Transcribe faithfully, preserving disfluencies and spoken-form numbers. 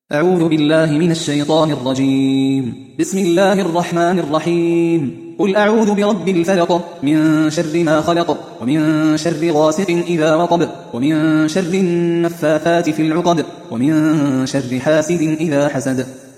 أعوذ بالله من الشيطان الرجيم. بسم الله الرحمن الرحيم. قل أعوذ برب الفلق، من شر ما خلق، ومن شر غاسق إذا وقب، ومن شر النفاثات في العقد، ومن شر حاسد إذا حسد.